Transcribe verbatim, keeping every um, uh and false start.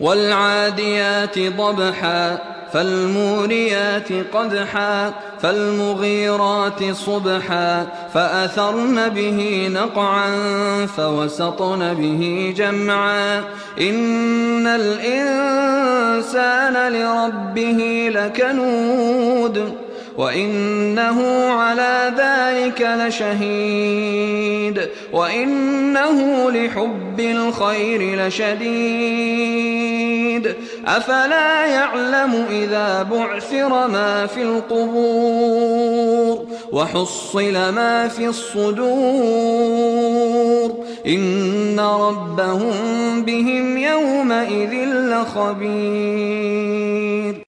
والعاديات ضبحا فالموريات قدحا فالمغيرات صبحا فأثرن به نقعا فوسطن به جمعا إن الإنسان لربه لكنود وإنه على ذلك لشهيد وإنه لحب الخير لشديد أفلا يعلم إذا بعثر ما في القبور وحصل ما في الصدور إن ربهم بهم يومئذ لخبير.